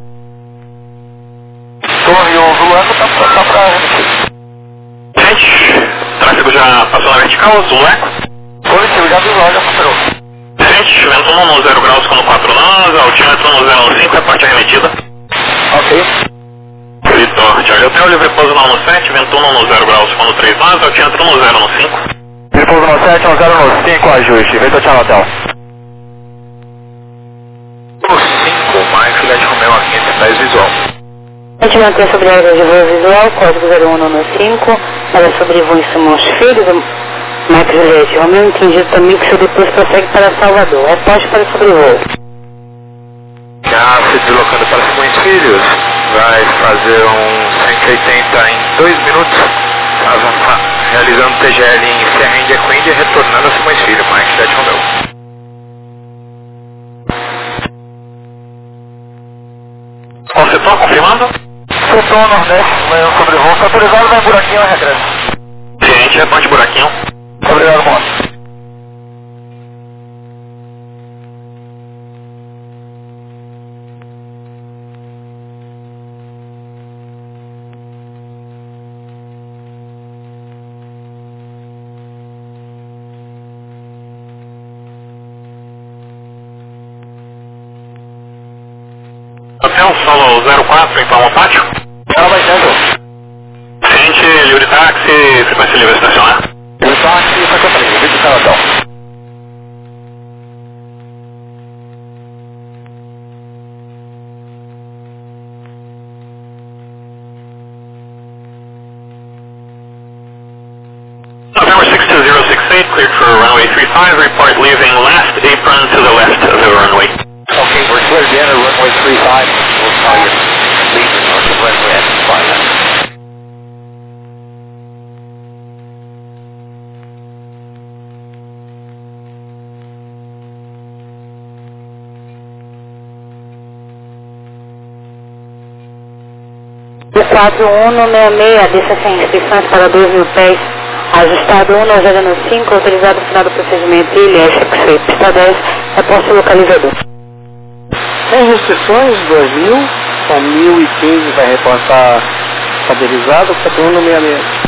Torre, o Zulueco tá, tá pra Gente, tráfego já passou na vertical, Zulueco. positivo, já visual, já superou. Gente, vento um no zero graus com quatro nós, altímetro no zero cinco, reparte arremetida. Ok. Vitor Charlie Hotel, livre pouso no sete, vento um no zero graus com três nós, altímetro no zero cinco. Livre pouso no sete, no zero cinco, ajuste, Vitor Charlie Hotel. No cinco, Mike, Lete Romeo a quinhentos e dez visual. A gente mantém sobre a área de voo visual, código zero um no cinco, ela sobrevoo em Simões Filho, do Max Juliette Romeo, entendido também que o seu depois prossegue para Salvador. Reposte para sobrevoo. Já se deslocando para Simões Filhos, vai fazer um cento e oitenta em dois minutos, avançar, realizando T G L em Serra Índia Queen e retornando a Simões Filhos, Mike Lete Romeo. Qual setor, confirmando? Setor Nordeste, vai sobrevoo, foi autorizado, vai buraquinho, regresso. Ciente, reporte buraquinho. Obrigado, moço. Hotel Solo zero quatro, em Palma Pátio. Ela vai dentro. Ciente, livre táxi, frequência livre estacionar. Ele tá aqui, tá com a Vitor Charlie Hotel. November six two zero six eight, cleared for runway three five, report leaving last apron to the left of the runway. Okay, we're clear to enter runway three five. We'll tell you leaving north of runway at five. O quatro um no seis seis, desça sem restrições para dois mil pés, ajustado um zero cinco, autorizado no final do procedimento I L S, pista dez, reposte localizador. Sem restrições, dois mil, com mil e quinze vai reportar estabilizado, quatro um no seis seis.